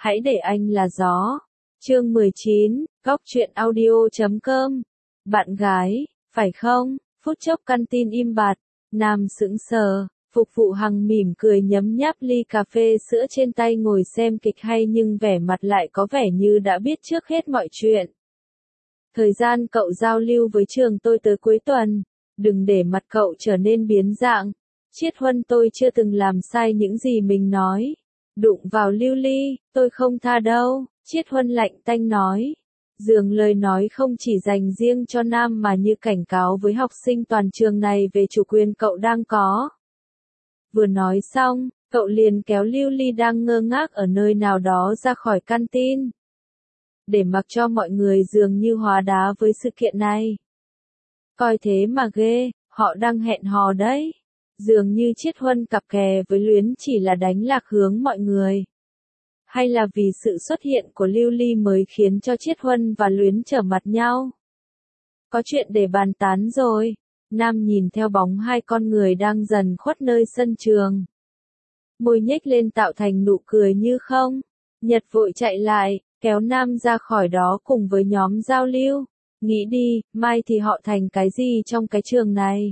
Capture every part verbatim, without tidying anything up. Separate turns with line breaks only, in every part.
hãy để anh là gió. Chương mười chín, góc truyện audio chấm com. Bạn gái, phải không? Phút chốc căn tin im bặt, Nam sững sờ, phục vụ Hằng mỉm cười nhấm nháp ly cà phê sữa trên tay ngồi xem kịch hay nhưng vẻ mặt lại có vẻ như đã biết trước hết mọi chuyện. Thời gian cậu giao lưu với trường tôi tới cuối tuần, đừng để mặt cậu trở nên biến dạng. Chiết Huân tôi chưa từng làm sai những gì mình nói. Đụng vào Lưu Ly, tôi không tha đâu, Chiết Huân lạnh tanh nói. Dường lời nói không chỉ dành riêng cho Nam mà như cảnh cáo với học sinh toàn trường này về chủ quyền cậu đang có. Vừa nói xong, cậu liền kéo Lưu Ly đang ngơ ngác ở nơi nào đó ra khỏi căn tin. Để mặc cho mọi người dường như hóa đá với sự kiện này. Coi thế mà ghê, họ đang hẹn hò đấy. Dường như Chiết Huân cặp kè với Luyến chỉ là đánh lạc hướng mọi người. Hay là vì sự xuất hiện của Lưu Ly mới khiến cho Chiết Huân và Luyến trở mặt nhau? Có chuyện để bàn tán rồi. Nam nhìn theo bóng hai con người đang dần khuất nơi sân trường. Môi nhếch lên tạo thành nụ cười như không. Nhật vội chạy lại, kéo Nam ra khỏi đó cùng với nhóm giao lưu. Nghĩ đi, mai thì họ thành cái gì trong cái trường này?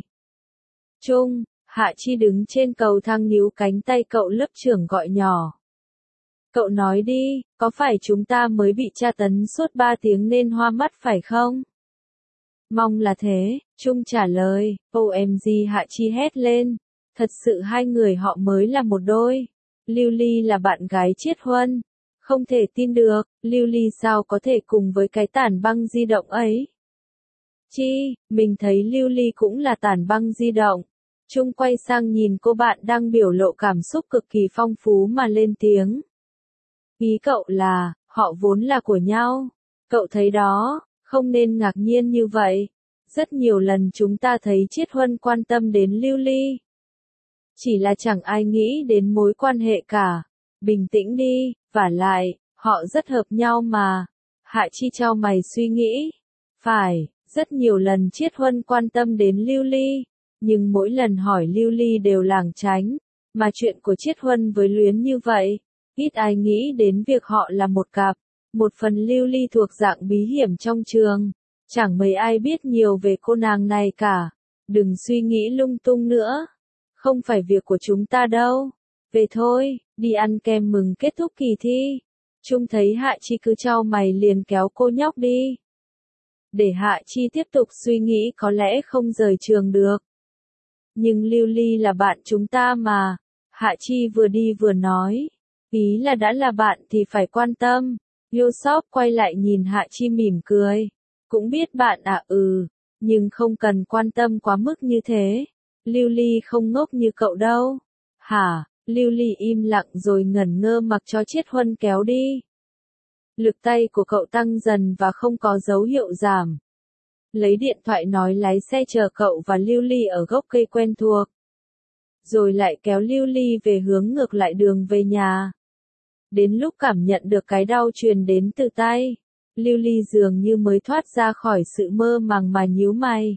Trung, Hạ Chi đứng trên cầu thang níu cánh tay cậu lớp trưởng gọi nhỏ. Cậu nói đi, có phải chúng ta mới bị tra tấn suốt ba tiếng nên hoa mắt phải không? Mong là thế, Trung trả lời. ô em giê Hạ Chi hét lên. Thật sự hai người họ mới là một đôi. Lưu Ly là bạn gái Chiết Huân. Không thể tin được, Lưu Ly sao có thể cùng với cái tản băng di động ấy? Chi, mình thấy Lưu Ly cũng là tản băng di động. Trung quay sang nhìn cô bạn đang biểu lộ cảm xúc cực kỳ phong phú mà lên tiếng. Ý cậu là, họ vốn là của nhau. Cậu thấy đó, không nên ngạc nhiên như vậy. Rất nhiều lần chúng ta thấy Chiết Huân quan tâm đến Lưu Ly. Chỉ là chẳng ai nghĩ đến mối quan hệ cả. Bình tĩnh đi, vả lại, họ rất hợp nhau mà. Hạ Chi chau mày suy nghĩ. Phải, rất nhiều lần Chiết Huân quan tâm đến Lưu Ly. Nhưng mỗi lần hỏi Lưu Ly đều lảng tránh. Mà chuyện của Chiết Huân với Luyến như vậy. Ít ai nghĩ đến việc họ là một cặp. Một phần Lưu Ly thuộc dạng bí hiểm trong trường. Chẳng mấy ai biết nhiều về cô nàng này cả. Đừng suy nghĩ lung tung nữa. Không phải việc của chúng ta đâu. Về thôi, đi ăn kem mừng kết thúc kỳ thi. Trung thấy Hạ Chi cứ chau mày liền kéo cô nhóc đi. Để Hạ Chi tiếp tục suy nghĩ có lẽ không rời trường được. Nhưng Lưu Ly là bạn chúng ta mà. Hạ Chi vừa đi vừa nói. Ý là đã là bạn thì phải quan tâm. Yosop quay lại nhìn Hạ Chi mỉm cười. Cũng biết bạn à ừ. Nhưng không cần quan tâm quá mức như thế. Lưu Ly không ngốc như cậu đâu. Hả? Lưu Ly im lặng rồi ngẩn ngơ mặc cho Chiết Huân kéo đi. Lực tay của cậu tăng dần và không có dấu hiệu giảm. Lấy điện thoại nói lái xe chờ cậu và Lưu Ly ở gốc cây quen thuộc. Rồi lại kéo Lưu Ly về hướng ngược lại đường về nhà. Đến lúc cảm nhận được cái đau truyền đến từ tay, Lưu Ly dường như mới thoát ra khỏi sự mơ màng mà nhíu mày.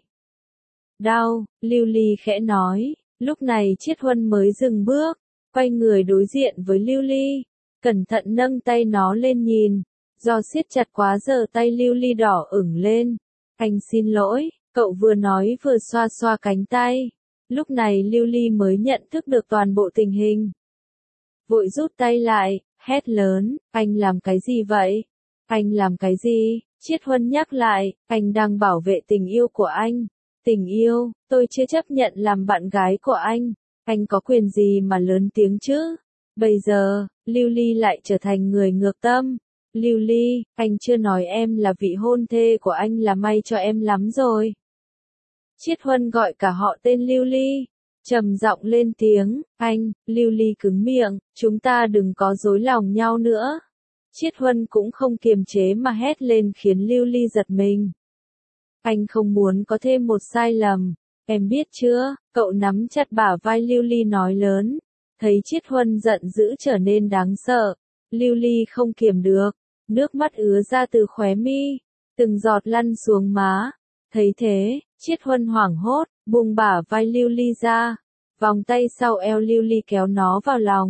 Đau, Lưu Ly khẽ nói, lúc này Chiết Huân mới dừng bước, quay người đối diện với Lưu Ly, cẩn thận nâng tay nó lên nhìn, do siết chặt quá giờ tay Lưu Ly đỏ ửng lên. Anh xin lỗi, cậu vừa nói vừa xoa xoa cánh tay. Lúc này Lưu Ly mới nhận thức được toàn bộ tình hình. Vội rút tay lại, hét lớn, anh làm cái gì vậy? Anh làm cái gì? Chiết Huân nhắc lại, anh đang bảo vệ tình yêu của anh. Tình yêu, tôi chưa chấp nhận làm bạn gái của anh. Anh có quyền gì mà lớn tiếng chứ? Bây giờ, Lưu Ly lại trở thành người ngược tâm. Lưu Ly, anh chưa nói em là vị hôn thê của anh là may cho em lắm rồi. Chiết Huân gọi cả họ tên Lưu Ly. Trầm giọng lên tiếng, anh, Lưu Ly cứng miệng, chúng ta đừng có dối lòng nhau nữa. Chiết Huân cũng không kiềm chế mà hét lên khiến Lưu Ly giật mình. Anh không muốn có thêm một sai lầm, em biết chưa, cậu nắm chặt bả vai Lưu Ly nói lớn. Thấy Chiết Huân giận dữ trở nên đáng sợ, Lưu Ly không kiềm được, nước mắt ứa ra từ khóe mi, từng giọt lăn xuống má. Thấy thế, Chiết Huân hoảng hốt, buông bả vai Lưu Ly ra, vòng tay sau eo Lưu Ly kéo nó vào lòng,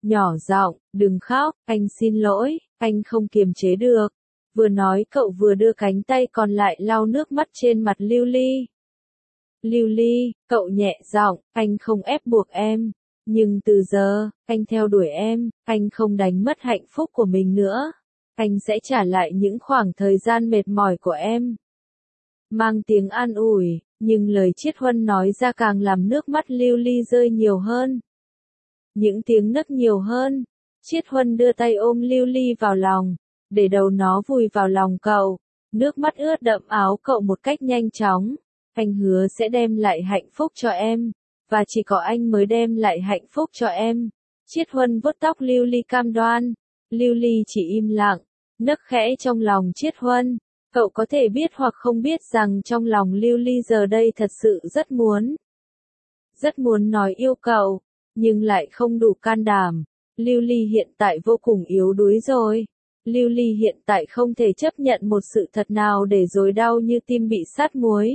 nhỏ giọng, đừng khóc, anh xin lỗi, anh không kiềm chế được. Vừa nói cậu vừa đưa cánh tay còn lại lau nước mắt trên mặt Lưu Ly. Lưu Ly, cậu nhẹ giọng, anh không ép buộc em. Nhưng từ giờ, anh theo đuổi em, anh không đánh mất hạnh phúc của mình nữa. Anh sẽ trả lại những khoảng thời gian mệt mỏi của em. Mang tiếng an ủi, nhưng lời Chiết Huân nói ra càng làm nước mắt Lưu Ly rơi nhiều hơn. Những tiếng nấc nhiều hơn. Chiết Huân đưa tay ôm Lưu Ly vào lòng, để đầu nó vùi vào lòng cậu. Nước mắt ướt đẫm áo cậu một cách nhanh chóng. Anh hứa sẽ đem lại hạnh phúc cho em, và chỉ có anh mới đem lại hạnh phúc cho em. Chiết Huân vuốt tóc Lưu Ly cam đoan. Lưu Ly chỉ im lặng, nấc khẽ trong lòng Chiết Huân. Cậu có thể biết hoặc không biết rằng trong lòng Lưu Ly giờ đây thật sự rất muốn. Rất muốn nói yêu cậu, nhưng lại không đủ can đảm. Lưu Ly hiện tại vô cùng yếu đuối rồi. Lưu Ly hiện tại không thể chấp nhận một sự thật nào để rồi đau như tim bị sát muối.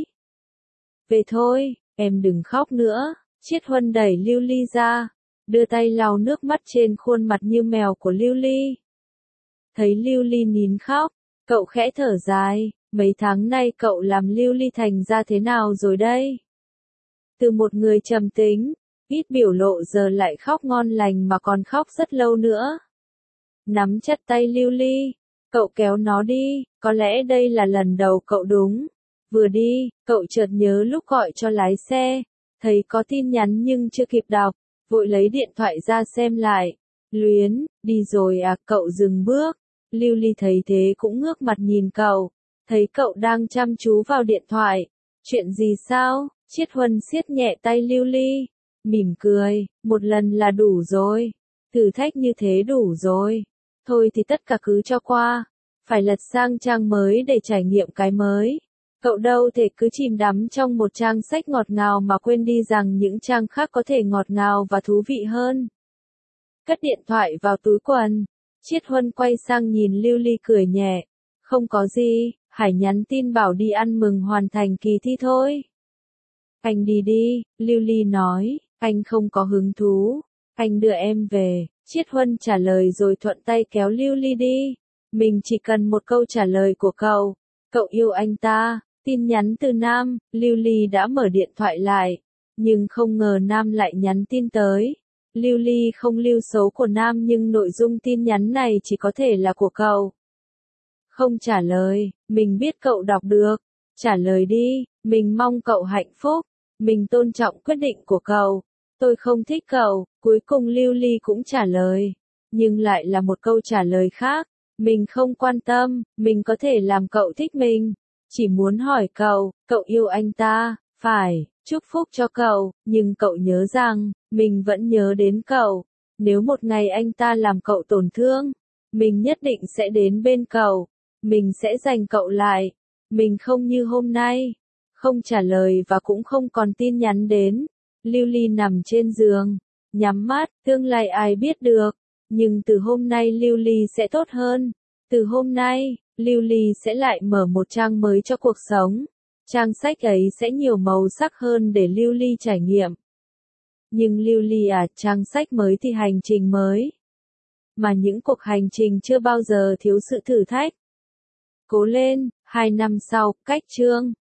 Về thôi, em đừng khóc nữa. Chiết Huân đẩy Lưu Ly ra, đưa tay lau nước mắt trên khuôn mặt như mèo của Lưu Ly. Thấy Lưu Ly nín khóc, cậu khẽ thở dài, mấy tháng nay cậu làm Lưu Ly thành ra thế nào rồi đây? Từ một người trầm tính, ít biểu lộ giờ lại khóc ngon lành mà còn khóc rất lâu nữa. Nắm chặt tay Lưu Ly, cậu kéo nó đi, có lẽ đây là lần đầu cậu đúng. Vừa đi, cậu chợt nhớ lúc gọi cho lái xe, thấy có tin nhắn nhưng chưa kịp đọc, vội lấy điện thoại ra xem lại. Luyến, đi rồi à? Cậu dừng bước. Lưu Ly thấy thế cũng ngước mặt nhìn cậu, thấy cậu đang chăm chú vào điện thoại. Chuyện gì sao? Chiết Huân siết nhẹ tay Lưu Ly, mỉm cười, một lần là đủ rồi. Thử thách như thế đủ rồi. Thôi thì tất cả cứ cho qua, phải lật sang trang mới để trải nghiệm cái mới. Cậu đâu thể cứ chìm đắm trong một trang sách ngọt ngào mà quên đi rằng những trang khác có thể ngọt ngào và thú vị hơn. Cất điện thoại vào túi quần, Chiết Huân quay sang nhìn Lưu Ly cười nhẹ. Không có gì, Hải nhắn tin bảo đi ăn mừng hoàn thành kỳ thi thôi. Anh đi đi, Lưu Ly nói, anh không có hứng thú, anh đưa em về. Chiết Huân trả lời rồi thuận tay kéo Lưu Ly đi. Mình chỉ cần một câu trả lời của cậu. Cậu yêu anh ta. Tin nhắn từ Nam. Lưu Ly đã mở điện thoại lại, nhưng không ngờ Nam lại nhắn tin tới. Lưu Ly không lưu số của Nam nhưng nội dung tin nhắn này chỉ có thể là của cậu. Không trả lời, mình biết cậu đọc được. Trả lời đi, mình mong cậu hạnh phúc. Mình tôn trọng quyết định của cậu. Tôi không thích cậu. Cuối cùng Lưu Ly cũng trả lời, nhưng lại là một câu trả lời khác. Mình không quan tâm, mình có thể làm cậu thích mình. Chỉ muốn hỏi cậu, cậu yêu anh ta, phải, chúc phúc cho cậu, nhưng cậu nhớ rằng, mình vẫn nhớ đến cậu. Nếu một ngày anh ta làm cậu tổn thương, mình nhất định sẽ đến bên cậu. Mình sẽ giành cậu lại. Mình không như hôm nay. Không trả lời và cũng không còn tin nhắn đến. Lưu Ly nằm trên giường, nhắm mắt, tương lai ai biết được. Nhưng từ hôm nay Lưu Ly sẽ tốt hơn. Từ hôm nay, Lưu Ly sẽ lại mở một trang mới cho cuộc sống. Trang sách ấy sẽ nhiều màu sắc hơn để Lưu Ly trải nghiệm. Nhưng Lưu Ly à, trang sách mới thì hành trình mới. Mà những cuộc hành trình chưa bao giờ thiếu sự thử thách. Cố lên, hai năm sau, cách chương.